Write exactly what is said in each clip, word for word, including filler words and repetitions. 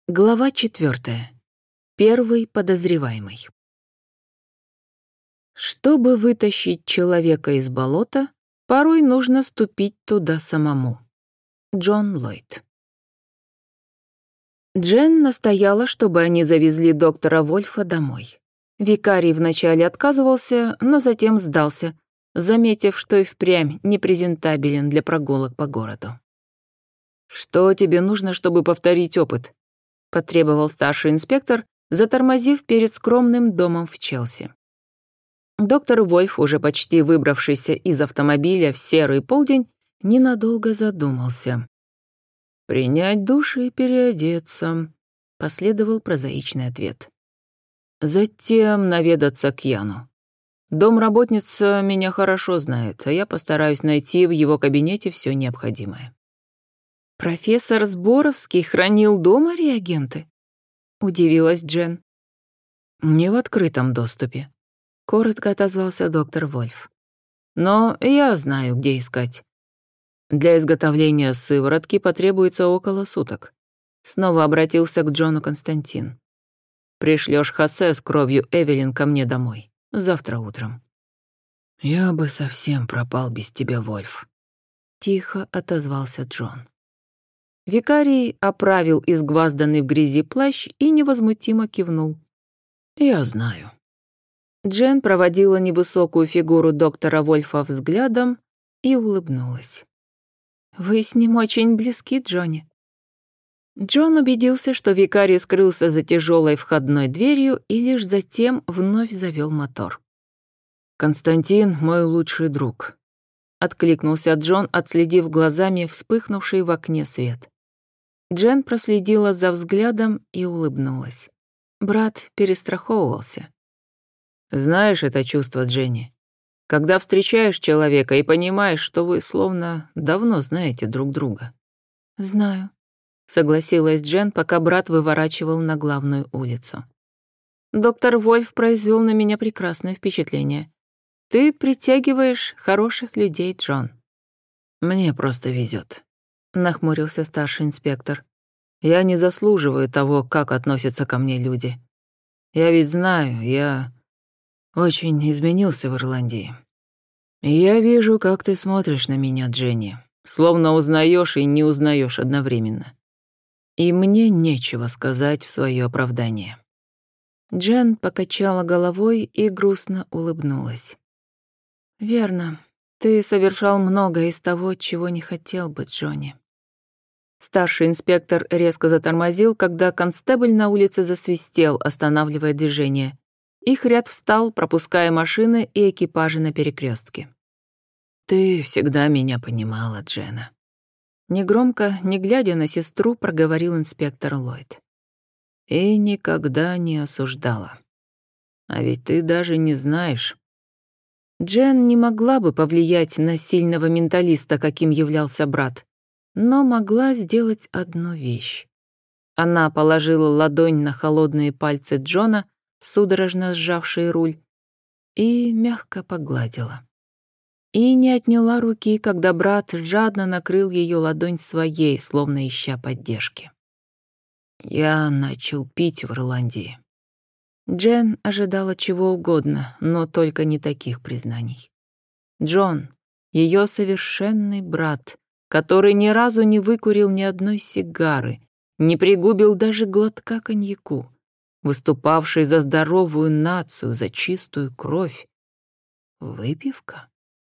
Глава четвертая. Первый подозреваемый. Чтобы вытащить человека из болота, порой нужно ступить туда самому. Джон Ллойд. Джен настояла, чтобы они завезли доктора Вольфа домой. Викарий вначале отказывался, но затем сдался, заметив, что и впрямь непрезентабелен для прогулок по городу. «Что тебе нужно, чтобы повторить опыт?» — потребовал старший инспектор, затормозив перед скромным домом в Челси. Доктор Вольф, уже почти выбравшийся из автомобиля в серый полдень, ненадолго задумался. «Принять душ и переодеться», — последовал прозаичный ответ. «Затем наведаться к Яну. Домработница меня хорошо знает, а я постараюсь найти в его кабинете все необходимое». «Профессор Сборовский хранил дома реагенты?» — удивилась Джен. «Не в открытом доступе», — коротко отозвался доктор Вольф. «Но я знаю, где искать. Для изготовления сыворотки потребуется около суток». Снова обратился к Джону Константин. «Пришлёшь Хосе с кровью Эвелин ко мне домой. Завтра утром». «Я бы совсем пропал без тебя, Вольф», — тихо отозвался Джон. Викарий оправил изгвазданный в грязи плащ и невозмутимо кивнул. «Я знаю». Джен проводила невысокую фигуру доктора Вольфа взглядом и улыбнулась. «Вы с ним очень близки, Джонни». Джон убедился, что викарий скрылся за тяжелой входной дверью и лишь затем вновь завел мотор. «Константин — мой лучший друг», — откликнулся Джон, отследив глазами вспыхнувший в окне свет. Джен проследила за взглядом и улыбнулась. Брат перестраховывался. «Знаешь это чувство, Дженни? Когда встречаешь человека и понимаешь, что вы словно давно знаете друг друга». «Знаю», — согласилась Джен, пока брат выворачивал на главную улицу. «Доктор Вольф произвел на меня прекрасное впечатление. Ты притягиваешь хороших людей, Джон». «Мне просто везет», — нахмурился старший инспектор. «Я не заслуживаю того, как относятся ко мне люди. Я ведь знаю, я очень изменился в Ирландии. И я вижу, как ты смотришь на меня, Дженни, словно узнаешь и не узнаешь одновременно. И мне нечего сказать в свое оправдание». Джен покачала головой и грустно улыбнулась. «Верно. Ты совершал многое из того, чего не хотел бы, Джонни». Старший инспектор резко затормозил, когда констебль на улице засвистел, останавливая движение. Их ряд встал, пропуская машины и экипажи на перекрестке. «Ты всегда меня понимала, Джена». Негромко, не глядя на сестру, проговорил инспектор Ллойд. «И никогда не осуждала. А ведь ты даже не знаешь». Джен не могла бы повлиять на сильного менталиста, каким являлся брат, но могла сделать одну вещь. Она положила ладонь на холодные пальцы Джона, судорожно сжавшие руль, и мягко погладила. И не отняла руки, когда брат жадно накрыл ее ладонь своей, словно ища поддержки. «Я начал пить в Ирландии». Джен ожидала чего угодно, но только не таких признаний. Джон, ее совершенный брат, который ни разу не выкурил ни одной сигары, не пригубил даже глотка коньяку, выступавший за здоровую нацию, за чистую кровь. Выпивка?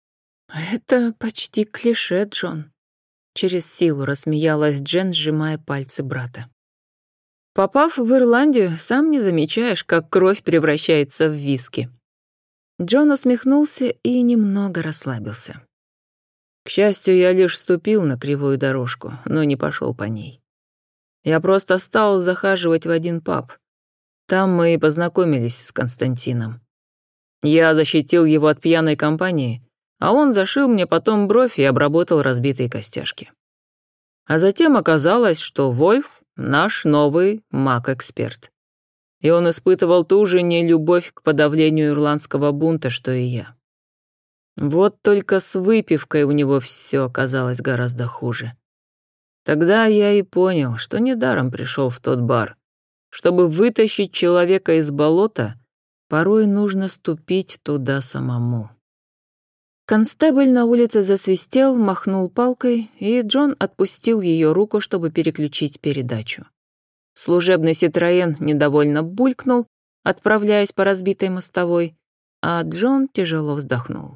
Это почти клише, Джон. Через силу рассмеялась Джен, сжимая пальцы брата. Попав в Ирландию, сам не замечаешь, как кровь превращается в виски. Джон усмехнулся и немного расслабился. К счастью, я лишь ступил на кривую дорожку, но не пошел по ней. Я просто стал захаживать в один паб. Там мы и познакомились с Константином. Я защитил его от пьяной компании, а он зашил мне потом бровь и обработал разбитые костяшки. А затем оказалось, что Вольф — наш новый маг-эксперт. И он испытывал ту же нелюбовь к подавлению ирландского бунта, что и я. Вот только с выпивкой у него все оказалось гораздо хуже. Тогда я и понял, что недаром пришел в тот бар. Чтобы вытащить человека из болота, порой нужно ступить туда самому. Констебль на улице засвистел, махнул палкой, и Джон отпустил ее руку, чтобы переключить передачу. Служебный Ситроен недовольно булькнул, отправляясь по разбитой мостовой, а Джон тяжело вздохнул.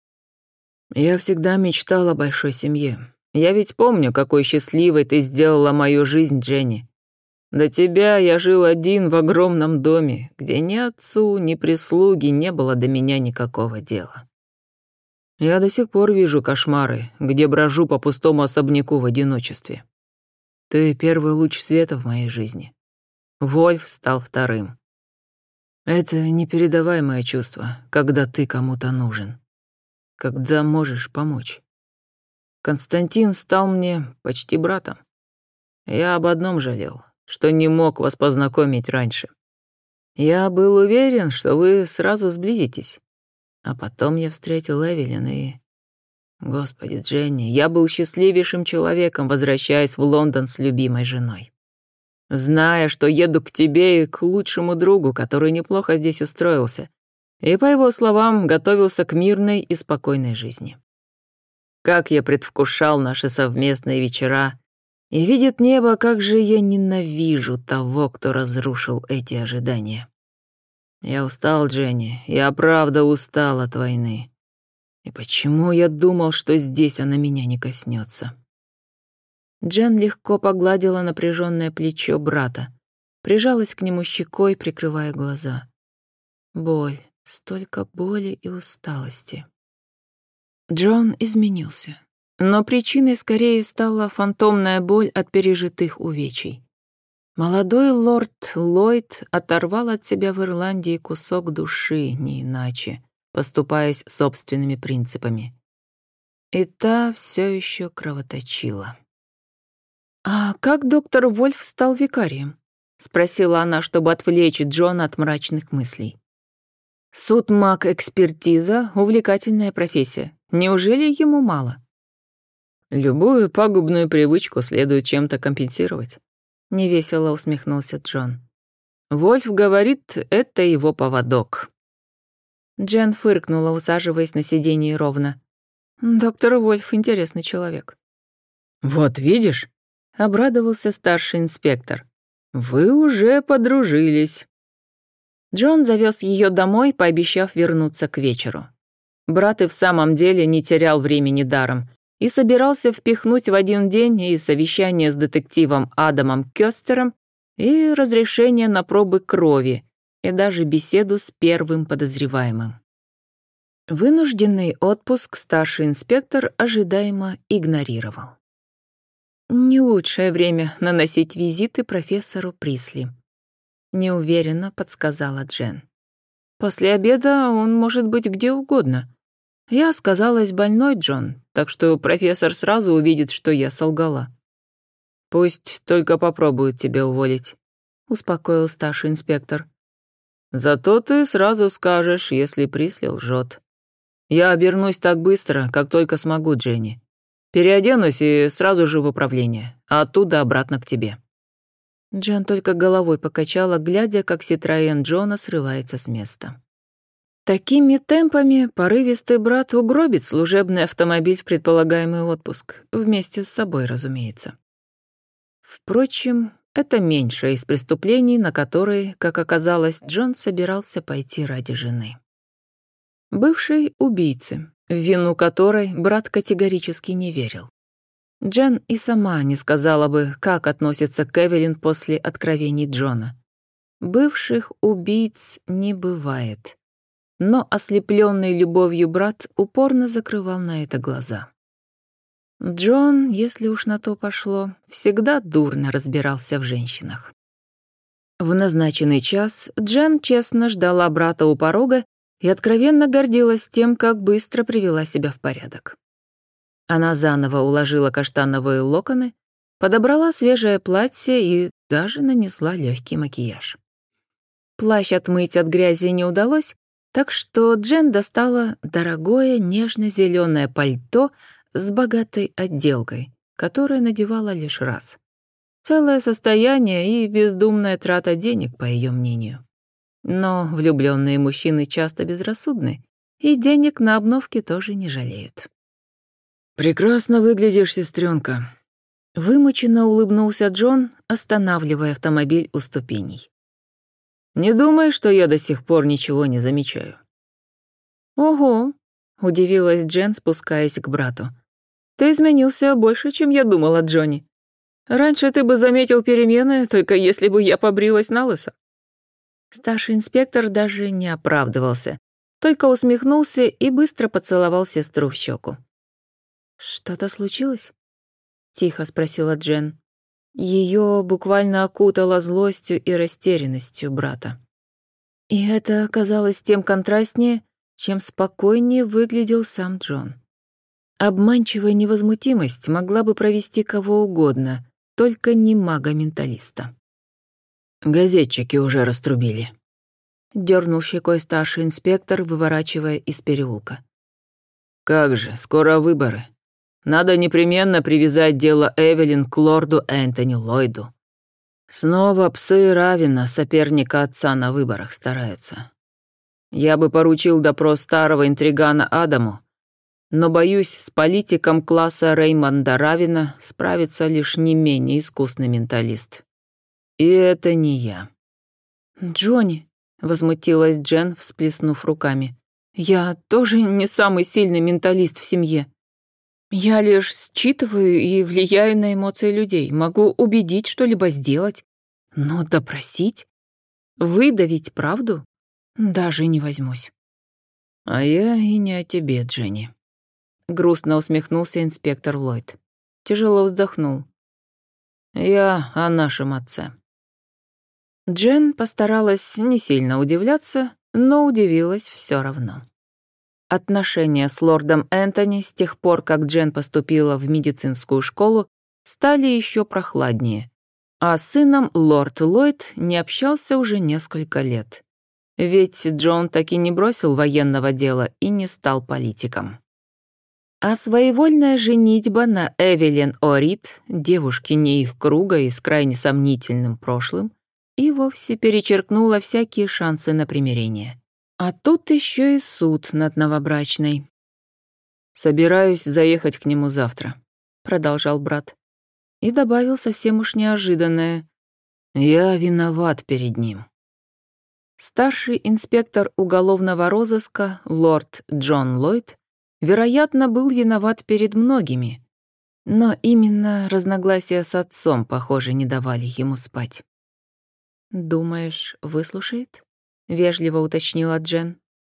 «Я всегда мечтал о большой семье. Я ведь помню, какой счастливой ты сделала мою жизнь, Дженни. До тебя я жил один в огромном доме, где ни отцу, ни прислуги не было до меня никакого дела. Я до сих пор вижу кошмары, где брожу по пустому особняку в одиночестве. Ты первый луч света в моей жизни. Вольф стал вторым. Это непередаваемое чувство, когда ты кому-то нужен, когда можешь помочь. Константин стал мне почти братом. Я об одном жалел, что не мог вас познакомить раньше. Я был уверен, что вы сразу сблизитесь. А потом я встретил Эвелин и... Господи, Дженни, я был счастливейшим человеком, возвращаясь в Лондон с любимой женой. Зная, что еду к тебе и к лучшему другу, который неплохо здесь устроился, и, по его словам, готовился к мирной и спокойной жизни. Как я предвкушал наши совместные вечера, и видит небо, как же я ненавижу того, кто разрушил эти ожидания. Я устал, Дженни, я правда устал от войны. И почему я думал, что здесь она меня не коснется? Джен легко погладила напряженное плечо брата, прижалась к нему щекой, прикрывая глаза. Боль, столько боли и усталости. Джон изменился, но причиной скорее стала фантомная боль от пережитых увечий. Молодой лорд Ллойд оторвал от себя в Ирландии кусок души, не иначе, поступаясь собственными принципами. И та все еще кровоточила. «А как доктор Вольф стал викарием?» — спросила она, чтобы отвлечь Джона от мрачных мыслей. «Судмаг-экспертиза — увлекательная профессия. Неужели ему мало?» «Любую пагубную привычку следует чем-то компенсировать», — невесело усмехнулся Джон. «Вольф говорит, это его поводок». Джен фыркнула, усаживаясь на сиденье ровно. «Доктор Вольф — интересный человек». «Вот видишь?» — обрадовался старший инспектор. «Вы уже подружились». Джон завез ее домой, пообещав вернуться к вечеру. Брат и в самом деле не терял времени даром и собирался впихнуть в один день и совещание с детективом Адамом Кёстером, и разрешение на пробы крови, и даже беседу с первым подозреваемым. Вынужденный отпуск старший инспектор ожидаемо игнорировал. Не лучшее время наносить визиты профессору Присли, неуверенно подсказала Джен. После обеда он может быть где угодно. Я сказалась больной, Джон, так что профессор сразу увидит, что я солгала. Пусть только попробуют тебя уволить, успокоил старший инспектор. Зато ты сразу скажешь, если Присли лжет. Я обернусь так быстро, как только смогу, Дженни. Переоденусь и сразу же в управление, а оттуда обратно к тебе». Джен только головой покачала, глядя, как Ситроен Джона срывается с места. Такими темпами порывистый брат угробит служебный автомобиль в предполагаемый отпуск, вместе с собой, разумеется. Впрочем, это меньшее из преступлений, на которые, как оказалось, Джон собирался пойти ради жены. Бывшей убийцы, в вину которой брат категорически не верил. Джен и сама не сказала бы, как относится к Эвелин после откровений Джона. Бывших убийц не бывает. Но ослепленный любовью брат упорно закрывал на это глаза. Джон, если уж на то пошло, всегда дурно разбирался в женщинах. В назначенный час Джен честно ждала брата у порога и откровенно гордилась тем, как быстро привела себя в порядок. Она заново уложила каштановые локоны, подобрала свежее платье и даже нанесла легкий макияж. Плащ отмыть от грязи не удалось, так что Джен достала дорогое нежно-зеленое пальто с богатой отделкой, которое надевала лишь раз. Целое состояние и бездумная трата денег, по ее мнению. Но влюбленные мужчины часто безрассудны, и денег на обновки тоже не жалеют. «Прекрасно выглядишь, сестренка», — вымученно улыбнулся Джон, останавливая автомобиль у ступеней. «Не думай, что я до сих пор ничего не замечаю». «Ого», — удивилась Джен, спускаясь к брату. «Ты изменился больше, чем я думала, Джонни. Раньше ты бы заметил перемены, только если бы я побрилась налысо». Старший инспектор даже не оправдывался, только усмехнулся и быстро поцеловал сестру в щеку. «Что-то случилось?» — тихо спросила Джен. Ее буквально окутало злостью и растерянностью брата. И это оказалось тем контрастнее, чем спокойнее выглядел сам Джон. Обманчивая невозмутимость могла бы провести кого угодно, только не мага-менталиста. «Газетчики уже раструбили», — дернул щекой старший инспектор, выворачивая из переулка. «Как же, скоро выборы. Надо непременно привязать дело Эвелин к лорду Энтони Ллойду. Снова псы Равина, соперника отца, на выборах стараются. Я бы поручил допрос старого интригана Адаму, но, боюсь, с политиком класса Реймонда Равина справится лишь не менее искусный менталист. И это не я». «Джонни», — возмутилась Джен, всплеснув руками, — «я тоже не самый сильный менталист в семье. Я лишь считываю и влияю на эмоции людей, могу убедить что-либо сделать, но допросить, выдавить правду даже не возьмусь». «А я и не о тебе, Дженни», — грустно усмехнулся инспектор Ллойд. Тяжело вздохнул. «Я о нашем отце». Джен постаралась не сильно удивляться, но удивилась все равно. Отношения с лордом Энтони с тех пор, как Джен поступила в медицинскую школу, стали еще прохладнее, а с сыном лорд Ллойд не общался уже несколько лет. Ведь Джон так и не бросил военного дела и не стал политиком. А своевольная женитьба на Эвелин О'Рид, девушке не их круга и с крайне сомнительным прошлым, и вовсе перечеркнула всякие шансы на примирение. А тут еще и суд над новобрачной. «Собираюсь заехать к нему завтра», — продолжал брат. И добавил совсем уж неожиданное: «Я виноват перед ним». Старший инспектор уголовного розыска, лорд Джон Ллойд, вероятно, был виноват перед многими, но именно разногласия с отцом, похоже, не давали ему спать. «Думаешь, выслушает?» — вежливо уточнила Джен.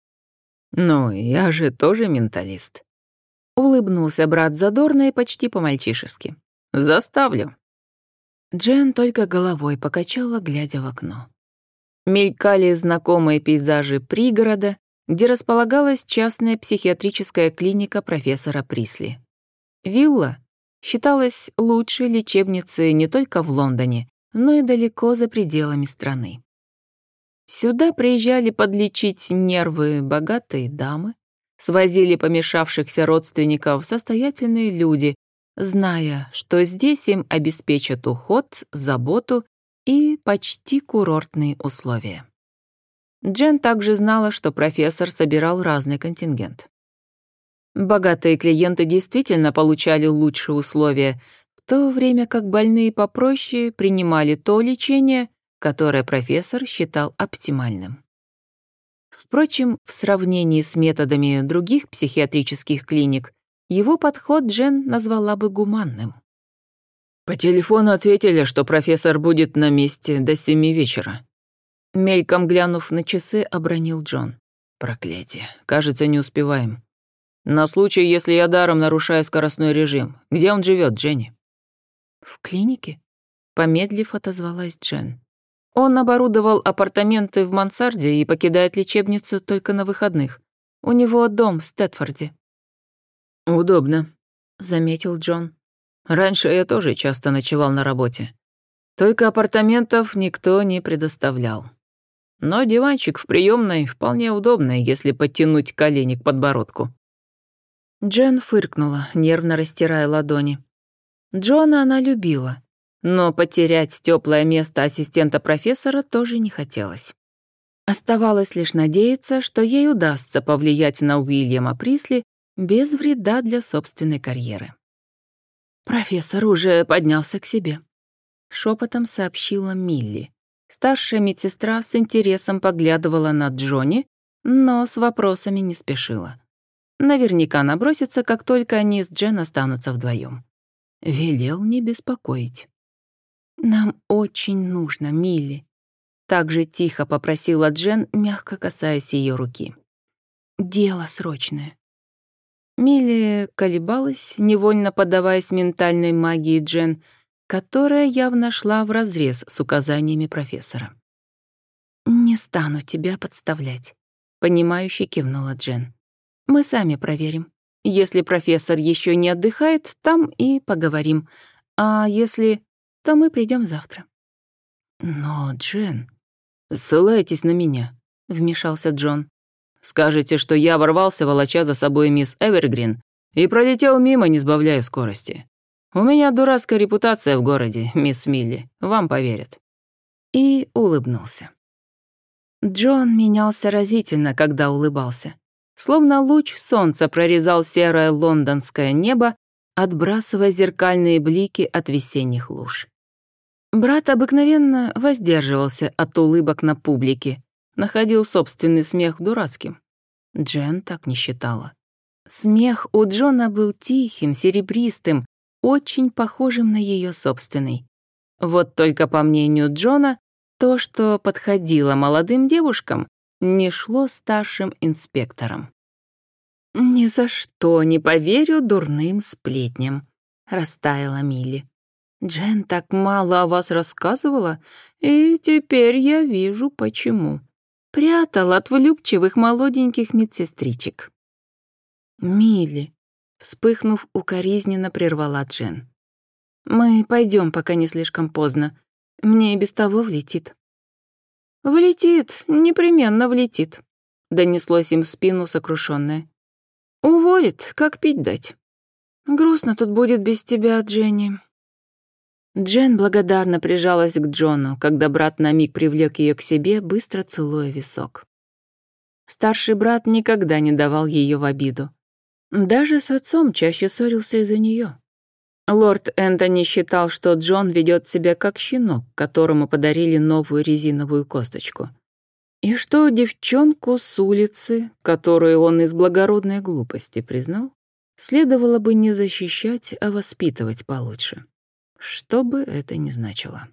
«Ну, я же тоже менталист», — улыбнулся брат задорно и почти по-мальчишески. «Заставлю». Джен только головой покачала, глядя в окно. Мелькали знакомые пейзажи пригорода, где располагалась частная психиатрическая клиника профессора Присли. Вилла считалась лучшей лечебницей не только в Лондоне, но и далеко за пределами страны. Сюда приезжали подлечить нервы богатые дамы, свозили помешавшихся родственников состоятельные люди, зная, что здесь им обеспечат уход, заботу и почти курортные условия. Джен также знала, что профессор собирал разный контингент. Богатые клиенты действительно получали лучшие условия, в то время как больные попроще принимали то лечение, которое профессор считал оптимальным. Впрочем, в сравнении с методами других психиатрических клиник, его подход Джен назвала бы гуманным. «По телефону ответили, что профессор будет на месте до семи вечера». Мельком глянув на часы, обронил Джон. «Проклятие, кажется, не успеваем. На случай, если я даром нарушаю скоростной режим. Где он живет, Дженни?» «В клинике?» — помедлив, отозвалась Джен. «Он оборудовал апартаменты в мансарде и покидает лечебницу только на выходных. У него дом в Стэдфорде». «Удобно», — заметил Джон. «Раньше я тоже часто ночевал на работе. Только апартаментов никто не предоставлял. Но диванчик в приемной вполне удобный, если подтянуть колени к подбородку». Джен фыркнула, нервно растирая ладони. Джона она любила, но потерять теплое место ассистента профессора тоже не хотелось. Оставалось лишь надеяться, что ей удастся повлиять на Уильяма Присли без вреда для собственной карьеры. «Профессор уже поднялся к себе», — шепотом сообщила Милли. Старшая медсестра с интересом поглядывала на Джонни, но с вопросами не спешила. Наверняка набросится, как только они с Джен останутся вдвоем. Велел не беспокоить. «Нам очень нужно, Милли», — так же тихо попросила Джен, мягко касаясь ее руки. «Дело срочное». Милли колебалась, невольно поддаваясь ментальной магии Джен, которая явно шла вразрез с указаниями профессора. «Не стану тебя подставлять», — понимающе кивнула Джен. «Мы сами проверим. Если профессор еще не отдыхает, там и поговорим. А если... то мы придем завтра». «Но, Джен, ссылайтесь на меня», — вмешался Джон. «Скажете, что я ворвался, волоча за собой мисс Эвергрин, и пролетел мимо, не сбавляя скорости. У меня дурацкая репутация в городе, мисс Милли, вам поверят». И улыбнулся. Джон менялся разительно, когда улыбался. Словно луч солнца прорезал серое лондонское небо, отбрасывая зеркальные блики от весенних луж. Брат обыкновенно воздерживался от улыбок на публике, находил собственный смех дурацким. Джен так не считала. Смех у Джона был тихим, серебристым, очень похожим на ее собственный. Вот только по мнению Джона, то, что подходило молодым девушкам, не шло старшим инспекторам. «Ни за что не поверю дурным сплетням», — растаяла Милли. «Джен так мало о вас рассказывала, и теперь я вижу, почему. Прятала от влюбчивых молоденьких медсестричек». «Милли», — вспыхнув, укоризненно прервала Джен. «Мы пойдем, пока не слишком поздно. Мне и без того влетит». «Влетит, непременно влетит», — донеслось им в спину сокрушённое. «Уволит, как пить дать. Грустно тут будет без тебя, Дженни». Джен благодарно прижалась к Джону, когда брат на миг привлек ее к себе, быстро целуя висок. Старший брат никогда не давал ее в обиду. Даже с отцом чаще ссорился из-за нее. Лорд Энтони считал, что Джон ведет себя как щенок, которому подарили новую резиновую косточку. И что девчонку с улицы, которую он из благородной глупости признал, следовало бы не защищать, а воспитывать получше. Что бы это ни значило.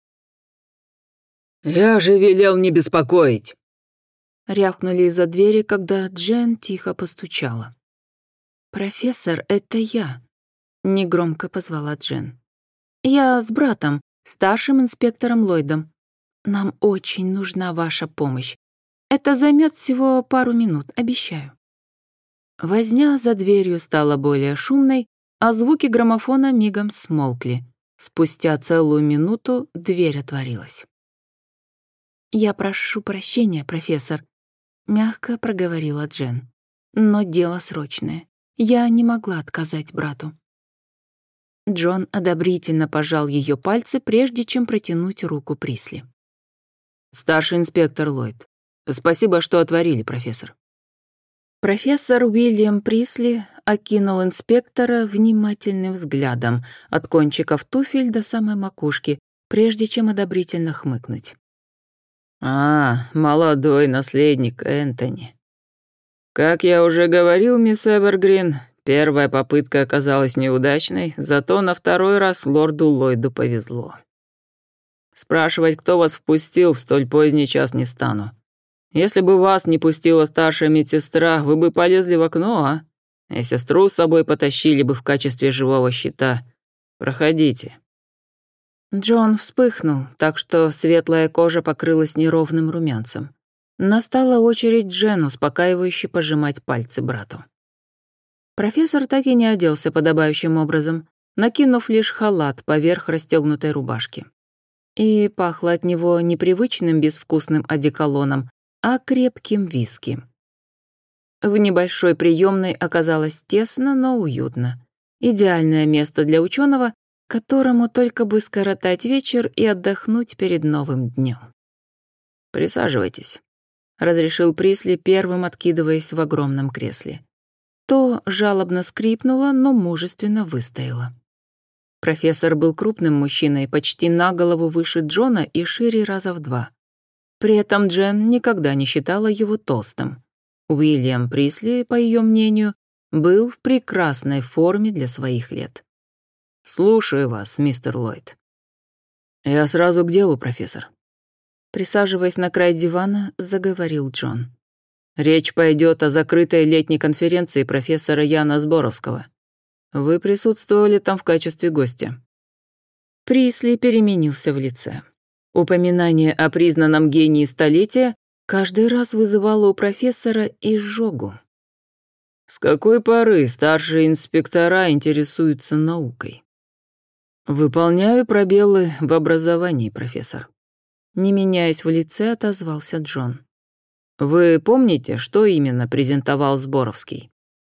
«Я же велел не беспокоить!» Рявкнули из-за двери, когда Джен тихо постучала. «Профессор, это я», — негромко позвала Джен. «Я с братом, старшим инспектором Ллойдом. Нам очень нужна ваша помощь. Это займет всего пару минут, обещаю». Возня за дверью стала более шумной, а звуки граммофона мигом смолкли. Спустя целую минуту дверь отворилась. «Я прошу прощения, профессор», — мягко проговорила Джен. «Но дело срочное. Я не могла отказать брату». Джон одобрительно пожал ее пальцы, прежде чем протянуть руку Присли. «Старший инспектор Ллойд, спасибо, что отворили, профессор». Профессор Уильям Присли окинул инспектора внимательным взглядом от кончиков туфель до самой макушки, прежде чем одобрительно хмыкнуть. «А, молодой наследник Энтони. Как я уже говорил, мисс Эвергрин, первая попытка оказалась неудачной, зато на второй раз лорду Ллойду повезло. Спрашивать, кто вас впустил, в столь поздний час не стану. Если бы вас не пустила старшая медсестра, вы бы полезли в окно, а? И сестру с собой потащили бы в качестве живого щита. Проходите». Джон вспыхнул, так что светлая кожа покрылась неровным румянцем. Настала очередь Джен успокаивающе пожимать пальцы брату. Профессор так и не оделся подобающим образом, накинув лишь халат поверх расстегнутой рубашки. И пахло от него непривычным безвкусным одеколоном, а крепким виски. В небольшой приемной оказалось тесно, но уютно. Идеальное место для ученого, которому только бы скоротать вечер и отдохнуть перед новым днем. «Присаживайтесь», — разрешил Присли, первым откидываясь в огромном кресле. То жалобно скрипнуло, но мужественно выстояло. Профессор был крупным мужчиной, почти на голову выше Джона и шире раза в два. При этом Джен никогда не считала его толстым. Уильям Присли, по ее мнению, был в прекрасной форме для своих лет. «Слушаю вас, мистер Ллойд». «Я сразу к делу, профессор». Присаживаясь на край дивана, заговорил Джон. «Речь пойдет о закрытой летней конференции профессора Яна Зборовского. Вы присутствовали там в качестве гостя». Присли переменился в лице. Упоминание о признанном гении столетия каждый раз вызывало у профессора изжогу. «С какой поры старшие инспектора интересуются наукой?» «Выполняю пробелы в образовании, профессор». Не меняясь в лице, отозвался Джон. «Вы помните, что именно презентовал Зборовский?»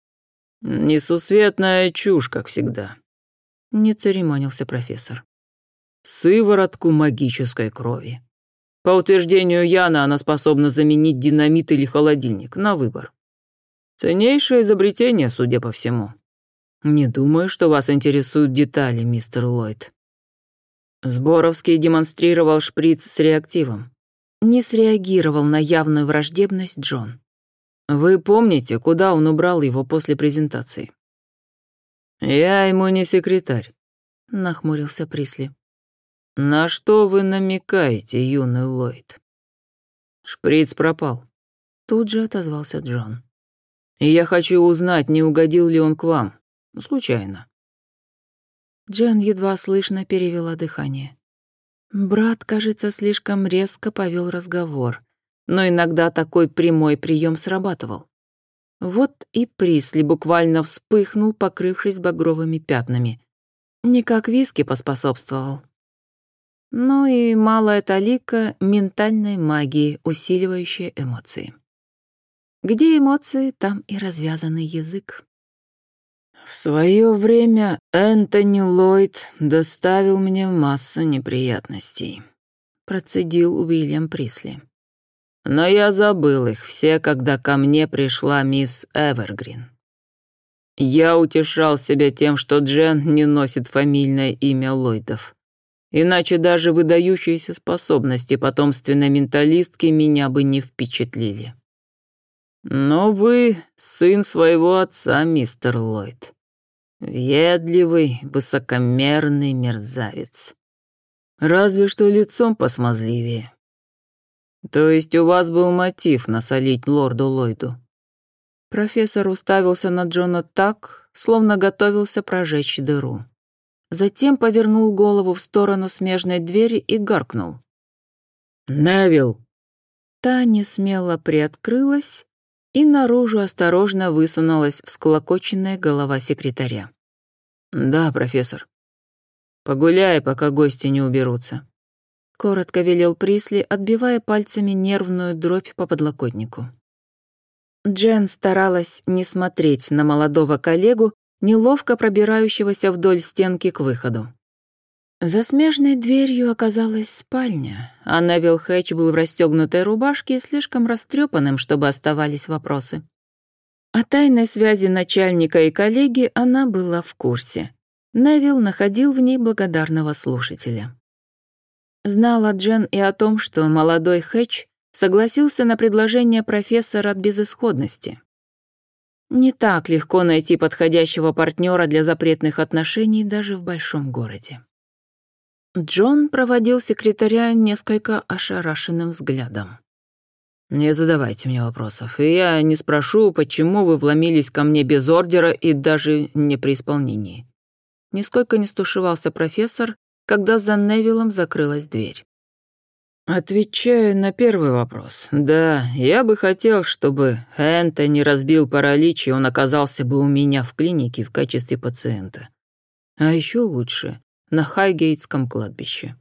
«Несусветная чушь, как всегда», — не церемонился профессор. «Сыворотку магической крови. По утверждению Яна, она способна заменить динамит или холодильник, на выбор. Ценнейшее изобретение, судя по всему. Не думаю, что вас интересуют детали, мистер Ллойд». Зборовский демонстрировал шприц с реактивом. Не среагировал на явную враждебность Джон. «Вы помните, куда он убрал его после презентации?» «Я ему не секретарь», — нахмурился Присли. «На что вы намекаете, юный Ллойд?» «Шприц пропал», — тут же отозвался Джон. «И я хочу узнать, не угодил ли он к вам. Случайно». Джен едва слышно перевела дыхание. Брат, кажется, слишком резко повел разговор, но иногда такой прямой прием срабатывал. Вот и Присли буквально вспыхнул, покрывшись багровыми пятнами. Не как виски поспособствовал. Ну и малая талика ментальной магии, усиливающей эмоции. Где эмоции, там и развязанный язык. «В свое время Энтони Ллойд доставил мне массу неприятностей», — процедил Уильям Присли. «Но я забыл их все, когда ко мне пришла мисс Эвергрин. Я утешал себя тем, что Джен не носит фамильное имя Ллойдов. Иначе даже выдающиеся способности потомственной менталистки меня бы не впечатлили. Но вы сын своего отца, мистер Ллойд. Въедливый, высокомерный мерзавец. Разве что лицом посмазливее. То есть у вас был мотив насолить лорду Ллойду?» Профессор уставился на Джона так, словно готовился прожечь дыру. Затем повернул голову в сторону смежной двери и гаркнул. «Невилл!» Та несмело приоткрылась, и наружу осторожно высунулась всклокоченная голова секретаря. «Да, профессор. Погуляй, пока гости не уберутся», — коротко велел Присли, отбивая пальцами нервную дробь по подлокотнику. Джен старалась не смотреть на молодого коллегу, неловко пробирающегося вдоль стенки к выходу. За смежной дверью оказалась спальня, а Невилл Хэтч был в расстегнутой рубашке и слишком растрепанным, чтобы оставались вопросы. О тайной связи начальника и коллеги она была в курсе. Невилл находил в ней благодарного слушателя. Знала Джен и о том, что молодой Хэтч согласился на предложение профессора от безысходности. Не так легко найти подходящего партнера для запретных отношений даже в большом городе. Джон проводил секретаря несколько ошарашенным взглядом. «Не задавайте мне вопросов, и я не спрошу, почему вы вломились ко мне без ордера и даже не при исполнении». Нисколько не стушевался профессор, когда за Невиллом закрылась дверь. «Отвечаю на первый вопрос. Да, я бы хотел, чтобы Энтони разбил паралич, и он оказался бы у меня в клинике в качестве пациента. А еще лучше — на Хайгейтском кладбище.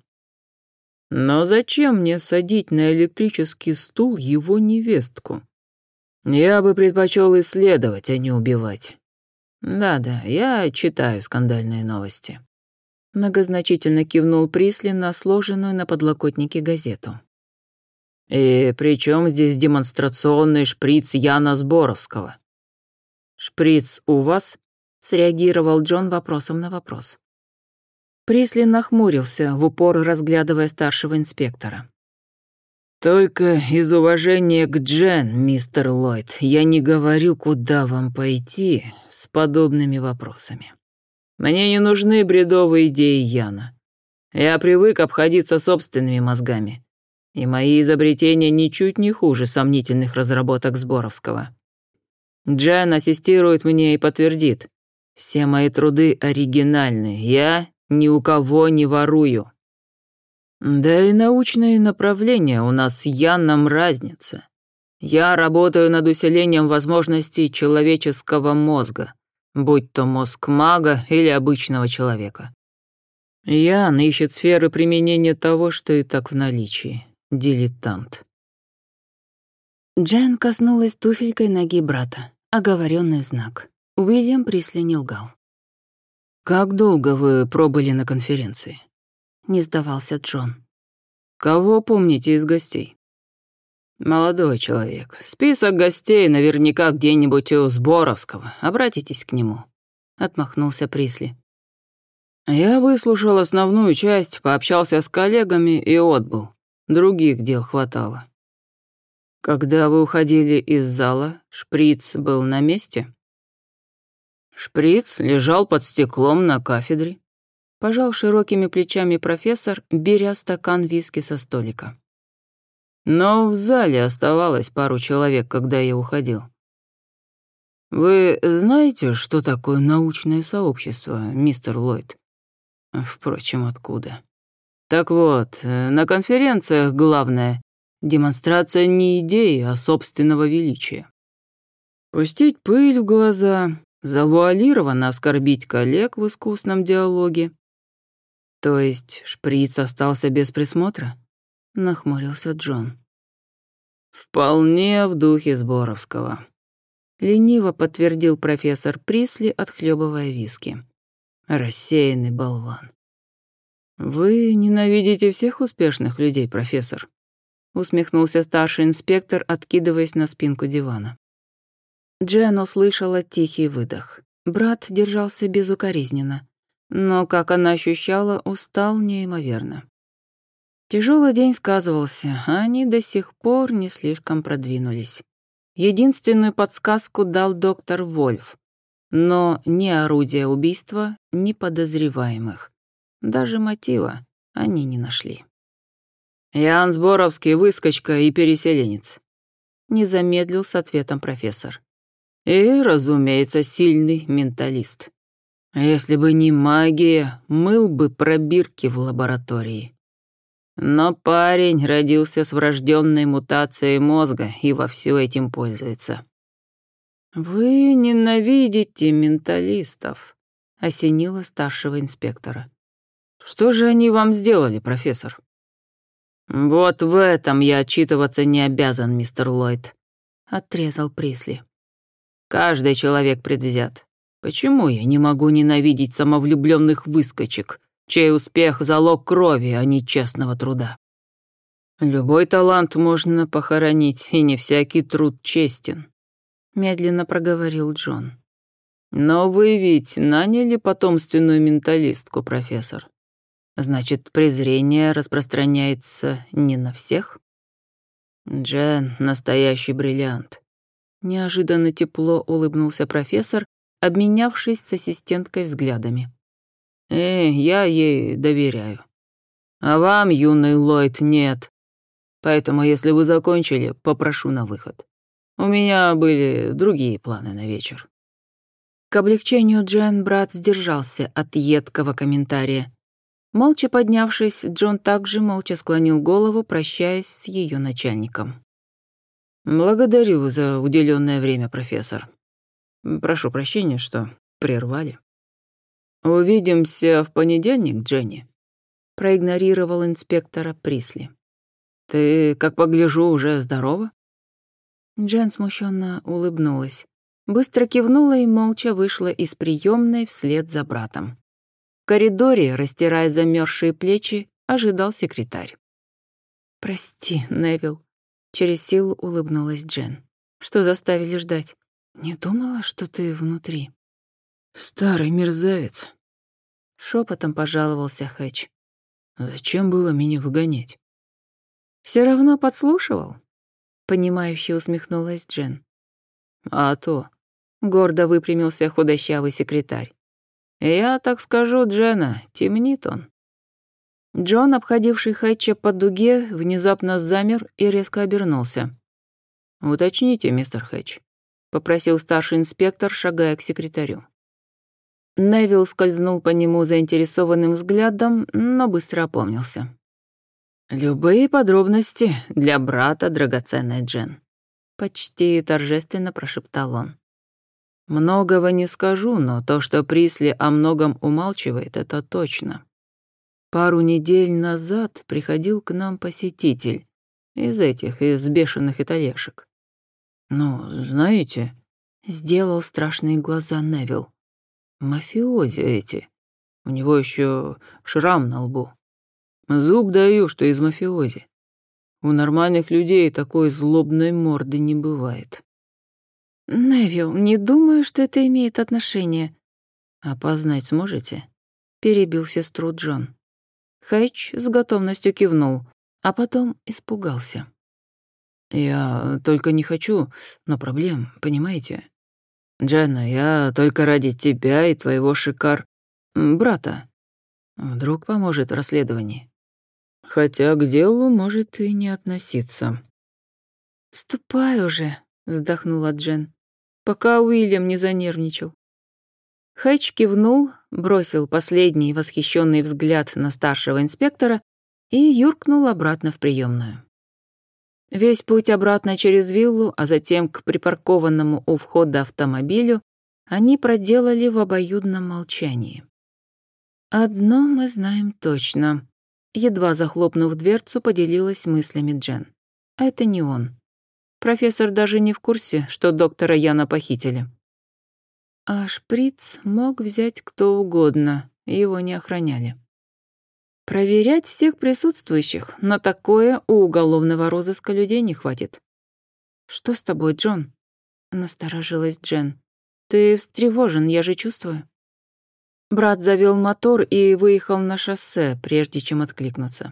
Но зачем мне садить на электрический стул его невестку? Я бы предпочел исследовать, а не убивать. Да-да, я читаю скандальные новости». Многозначительно кивнул Присли на сложенную на подлокотнике газету. «И при чем здесь демонстрационный шприц Яна Зборовского?» «Шприц у вас?» — среагировал Джон вопросом на вопрос. Присли нахмурился, в упор разглядывая старшего инспектора. «Только из уважения к Джен, мистер Ллойд, я не говорю, куда вам пойти с подобными вопросами. Мне не нужны бредовые идеи Яна. Я привык обходиться собственными мозгами, и мои изобретения ничуть не хуже сомнительных разработок Зборовского. Джен ассистирует мне и подтвердит. Все мои труды оригинальны, я ни у кого не ворую. Да и научные направления у нас с Яном разница. Я работаю над усилением возможностей человеческого мозга, будь то мозг мага или обычного человека. Ян ищет сферы применения того, что и так в наличии. Дилетант». Джен коснулась туфелькой ноги брата. Оговоренный знак. Уильям Присли не лгал. «Как долго вы пробыли на конференции?» Не сдавался Джон. «Кого помните из гостей?» «Молодой человек. Список гостей наверняка где-нибудь у Зборовского. Обратитесь к нему», — отмахнулся Присли. «Я выслушал основную часть, пообщался с коллегами и отбыл. Других дел хватало». «Когда вы уходили из зала, шприц был на месте?» «Шприц лежал под стеклом на кафедре», — пожал широкими плечами профессор, беря стакан виски со столика. «Но в зале оставалось пару человек, когда я уходил. Вы знаете, что такое научное сообщество, мистер Ллойд? Впрочем, откуда? Так вот, на конференциях главное — демонстрация не идеи, а собственного величия. Пустить пыль в глаза, завуалированно оскорбить коллег в искусном диалоге. То есть шприц остался без присмотра? Нахмурился Джон. Вполне в духе Зборовского. Лениво подтвердил профессор Присли, отхлебывая виски. Рассеянный болван. Вы ненавидите всех успешных людей, профессор? Усмехнулся старший инспектор, откидываясь на спинку дивана. Джен услышала тихий выдох. Брат держался безукоризненно, но, как она ощущала, устал неимоверно. Тяжелый день сказывался, а они до сих пор не слишком продвинулись. Единственную подсказку дал доктор Вольф, но ни орудия убийства, ни подозреваемых. Даже мотива они не нашли. «Ян Зборовский — выскочка и переселенец», — не замедлил с ответом профессор. «И, разумеется, сильный менталист. Если бы не магия, мыл бы пробирки в лаборатории. Но парень родился с врожденной мутацией мозга и вовсю этим пользуется». «Вы ненавидите менталистов», — осенило старшего инспектора. «Что же они вам сделали, профессор?» «Вот в этом я отчитываться не обязан, мистер Ллойд», — отрезал Присли. «Каждый человек предвзят. Почему я не могу ненавидеть самовлюбленных выскочек, чей успех — залог крови, а не честного труда? Любой талант можно похоронить, и не всякий труд честен», — медленно проговорил Джон. «Но вы ведь наняли потомственную менталистку, профессор. Значит, презрение распространяется не на всех?» «Джен — настоящий бриллиант». Неожиданно тепло улыбнулся профессор, обменявшись с ассистенткой взглядами. «Э, я ей доверяю. А вам, юный Ллойд, нет. Поэтому, если вы закончили, попрошу на выход. У меня были другие планы на вечер». К облегчению Джен брат сдержался от едкого комментария. Молча поднявшись, Джон также молча склонил голову, прощаясь с ее начальником. «Благодарю за уделенное время, профессор. Прошу прощения, что прервали. Увидимся в понедельник, Дженни», — проигнорировал инспектора Присли. «Ты, как погляжу, уже здорова?» Джен смущенно улыбнулась, быстро кивнула и молча вышла из приемной вслед за братом. коридоре, растирая замерзшие плечи, ожидал секретарь. «Прости, Невилл», — через силу улыбнулась Джен. «Что заставили ждать? Не думала, что ты внутри». «Старый мерзавец», — шепотом пожаловался Хэтч. «Зачем было меня выгонять?» «Все равно подслушивал?» — понимающе усмехнулась Джен. «А то», — гордо выпрямился худощавый секретарь. «Я так скажу, Джена, темнит он». Джон, обходивший Хэтча по дуге, внезапно замер и резко обернулся. «Уточните, мистер Хэтч», — попросил старший инспектор, шагая к секретарю. Невилл скользнул по нему заинтересованным взглядом, но быстро опомнился. «Любые подробности для брата, драгоценная Джен», — почти торжественно прошептал он. «Многого не скажу, но то, что Присли о многом умалчивает, это точно. Пару недель назад приходил к нам посетитель из этих, из бешеных итальяшек. Ну, знаете, сделал страшные глаза Невилл. Мафиози эти. У него еще шрам на лбу. Зуб даю, что из мафиози. У нормальных людей такой злобной морды не бывает». «Невилл, не думаю, что это имеет отношение». «Опознать сможете?» — перебил сестру Джон. Хэтч с готовностью кивнул, а потом испугался. «Я только не хочу, но проблем, понимаете? Дженна, я только ради тебя и твоего шикар... брата. Вдруг поможет в расследовании. Хотя к делу может и не относиться». «Ступай уже», — вздохнула Джен, пока Уильям не занервничал. Хэтч кивнул, бросил последний восхищенный взгляд на старшего инспектора и юркнул обратно в приемную. Весь путь обратно через виллу, а затем к припаркованному у входа автомобилю, они проделали в обоюдном молчании. «Одно мы знаем точно», — едва захлопнув дверцу, поделилась мыслями Джен. «Это не он. Профессор даже не в курсе, что доктора Яна похитили. А шприц мог взять кто угодно, его не охраняли. Проверять всех присутствующих, на такое у уголовного розыска людей не хватит». «Что с тобой, Джон?» — насторожилась Джен. «Ты встревожен, я же чувствую». Брат завел мотор и выехал на шоссе, прежде чем откликнуться.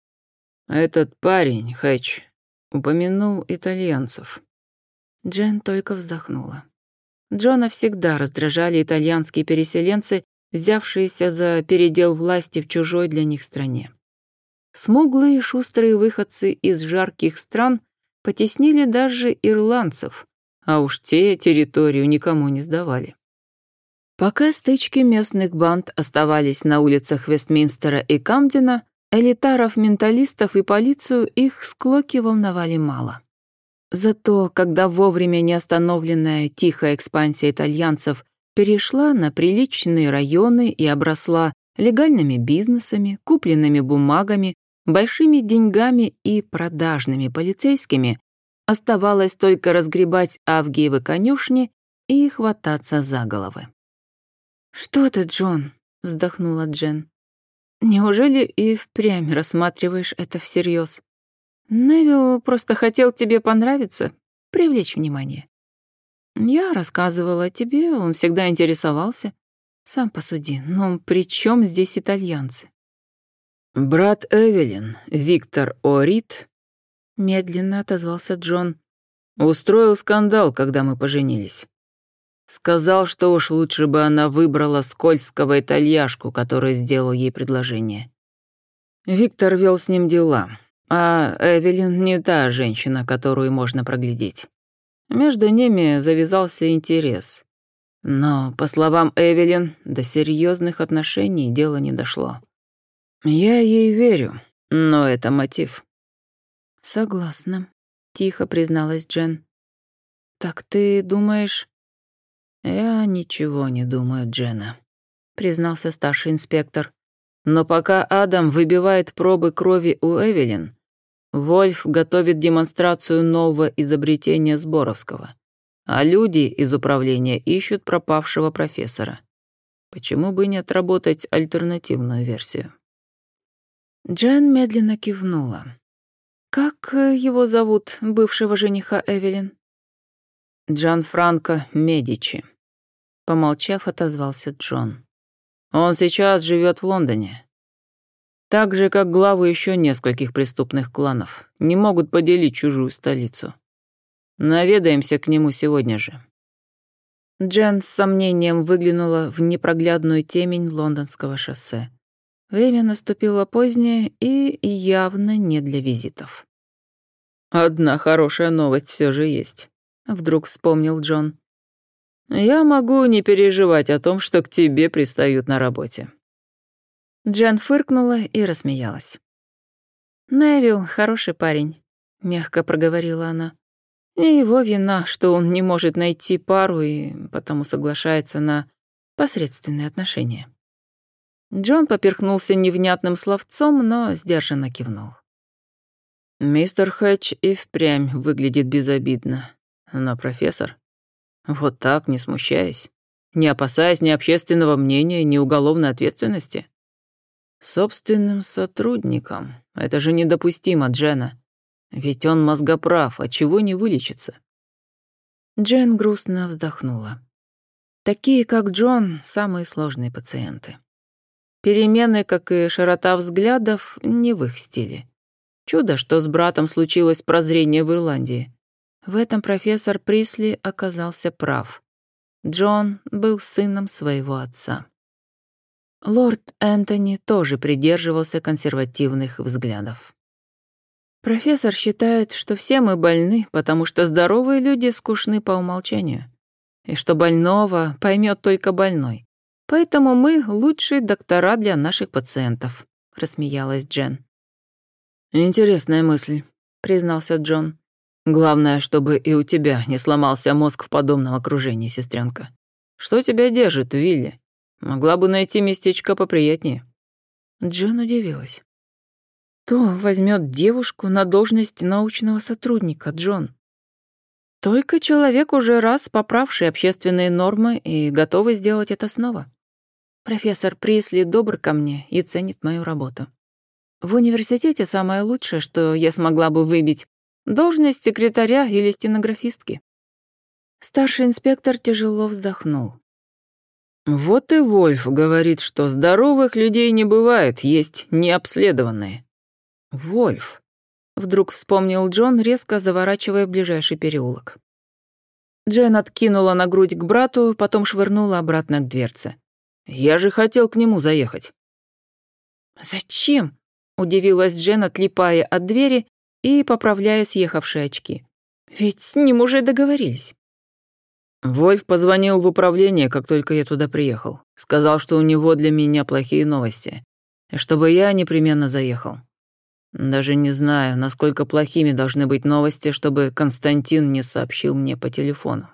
«Этот парень, Хэтч, упомянул итальянцев». Джен только вздохнула. Джона всегда раздражали итальянские переселенцы, взявшиеся за передел власти в чужой для них стране. Смуглые шустрые выходцы из жарких стран потеснили даже ирландцев, а уж те территорию никому не сдавали. Пока стычки местных банд оставались на улицах Вестминстера и Камдена, элитаров, менталистов и полицию их склоки волновали мало. Зато, когда вовремя неостановленная тихая экспансия итальянцев перешла на приличные районы и обросла легальными бизнесами, купленными бумагами, большими деньгами и продажными полицейскими, оставалось только разгребать Авгиевы конюшни и хвататься за головы. «Что ты, Джон?» — вздохнула Джен. «Неужели и впрямь рассматриваешь это всерьез? Невилл просто хотел тебе понравиться, привлечь внимание. Я рассказывала тебе, он всегда интересовался. Сам посуди, но при чем здесь итальянцы?» «Брат Эвелин, Виктор О'Рид», — медленно отозвался Джон, — «устроил скандал, когда мы поженились. Сказал, что уж лучше бы она выбрала скользкого итальяшку, который сделал ей предложение. Виктор вел с ним дела, а Эвелин не та женщина, которую можно проглядеть. Между ними завязался интерес. Но, по словам Эвелин, до серьезных отношений дело не дошло. Я ей верю, но это мотив». «Согласна», — тихо призналась Джен. «Так ты думаешь...» «Я ничего не думаю, Дженна», — признался старший инспектор. «Но пока Адам выбивает пробы крови у Эвелин, Вольф готовит демонстрацию нового изобретения Сборовского, а люди из управления ищут пропавшего профессора. Почему бы не отработать альтернативную версию? Джен медленно кивнула. «Как э, его зовут, бывшего жениха Эвелин?» Джанфранко Медичи. Помолчав, отозвался Джон. Он сейчас живет в Лондоне. Так же, как главы еще нескольких преступных кланов, не могут поделить чужую столицу. Наведаемся к нему сегодня же. Джен с сомнением выглянула в непроглядную темень лондонского шоссе. Время наступило позднее и явно не для визитов. «Одна хорошая новость все же есть», — вдруг вспомнил Джон. «Я могу не переживать о том, что к тебе пристают на работе». Джен фыркнула и рассмеялась. «Невилл хороший парень», — мягко проговорила она. «Не его вина, что он не может найти пару и потому соглашается на посредственные отношения». Джон поперхнулся невнятным словцом, но сдержанно кивнул. «Мистер Хэтч и впрямь выглядит безобидно. Но профессор, вот так, не смущаясь, не опасаясь ни общественного мнения, ни уголовной ответственности? Собственным сотрудникам. Это же недопустимо, Джена. Ведь он мозгоправ, от чего не вылечится?» Джен грустно вздохнула. Такие, как Джон, самые сложные пациенты. Перемены, как и широта взглядов, не в их стиле. Чудо, что с братом случилось прозрение в Ирландии. В этом профессор Присли оказался прав. Джон был сыном своего отца. Лорд Энтони тоже придерживался консервативных взглядов. Профессор считает, что все мы больны, потому что здоровые люди скучны по умолчанию, и что больного поймет только больной. Поэтому мы лучшие доктора для наших пациентов», — рассмеялась Джен. «Интересная мысль», — признался Джон. «Главное, чтобы и у тебя не сломался мозг в подобном окружении, сестренка. Что тебя держит, Вилли? Могла бы найти местечко поприятнее». Джен удивилась. «Кто возьмет девушку на должность научного сотрудника, Джон? Только человек, уже раз поправший общественные нормы и готовый сделать это снова. Профессор Присли добр ко мне и ценит мою работу. В университете самое лучшее, что я смогла бы выбить, должность секретаря или стенографистки». Старший инспектор тяжело вздохнул. «Вот и Вольф говорит, что здоровых людей не бывает, есть необследованные». «Вольф», — вдруг вспомнил Джон, резко заворачивая в ближайший переулок. Джен откинула на грудь к брату, потом швырнула обратно к дверце. «Я же хотел к нему заехать». «Зачем?» — удивилась Джен, отлипая от двери и поправляя съехавшие очки. «Ведь с ним уже договорились». Вольф позвонил в управление, как только я туда приехал. Сказал, что у него для меня плохие новости, и чтобы я непременно заехал. Даже не знаю, насколько плохими должны быть новости, чтобы Константин не сообщил мне по телефону.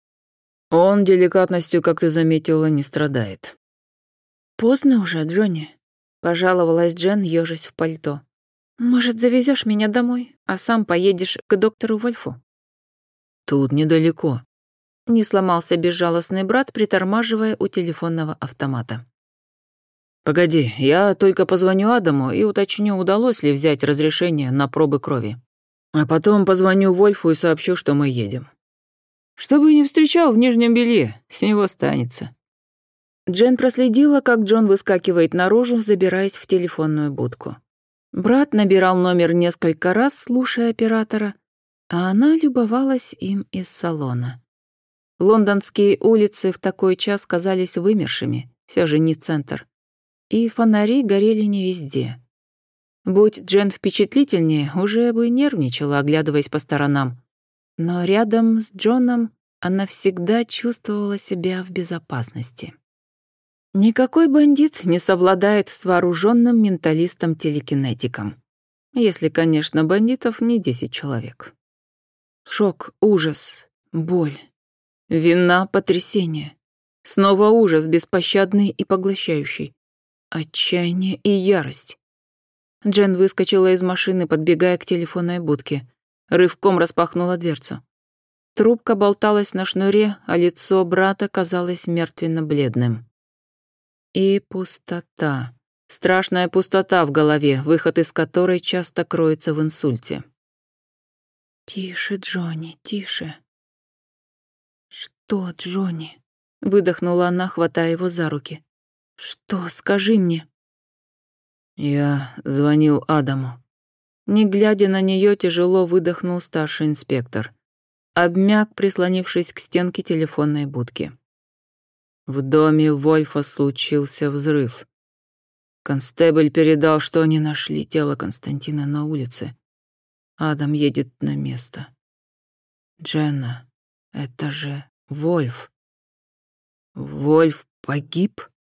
Он деликатностью, как ты заметила, не страдает. «Поздно уже, Джонни», — пожаловалась Джен, ёжась в пальто. «Может, завезешь меня домой, а сам поедешь к доктору Вольфу?» «Тут недалеко», — не сломался безжалостный брат, притормаживая у телефонного автомата. «Погоди, я только позвоню Адаму и уточню, удалось ли взять разрешение на пробы крови. А потом позвоню Вольфу и сообщу, что мы едем. Чтобы не встречал в нижнем белье, с него станется». Джен проследила, как Джон выскакивает наружу, забираясь в телефонную будку. Брат набирал номер несколько раз, слушая оператора, а она любовалась им из салона. Лондонские улицы в такой час казались вымершими, все же не центр. И фонари горели не везде. Будь Джен впечатлительнее, уже бы нервничала, оглядываясь по сторонам. Но рядом с Джоном она всегда чувствовала себя в безопасности. Никакой бандит не совладает с вооруженным менталистом-телекинетиком. Если, конечно, бандитов не десять человек. Шок, ужас, боль, вина, потрясение. Снова ужас, беспощадный и поглощающий. Отчаяние и ярость. Джен выскочила из машины, подбегая к телефонной будке. Рывком распахнула дверцу. Трубка болталась на шнуре, а лицо брата казалось мертвенно-бледным. И пустота. Страшная пустота в голове, выход из которой часто кроется в инсульте. «Тише, Джонни, тише». «Что, Джонни?» — выдохнула она, хватая его за руки. «Что? Скажи мне». Я звонил Адаму. Не глядя на нее, тяжело выдохнул старший инспектор. Обмяк, прислонившись к стенке телефонной будки. В доме Вольфа случился взрыв. Констебль передал, что они нашли тело Константина на улице. Адам едет на место. Дженна, это же Вольф. Вольф погиб?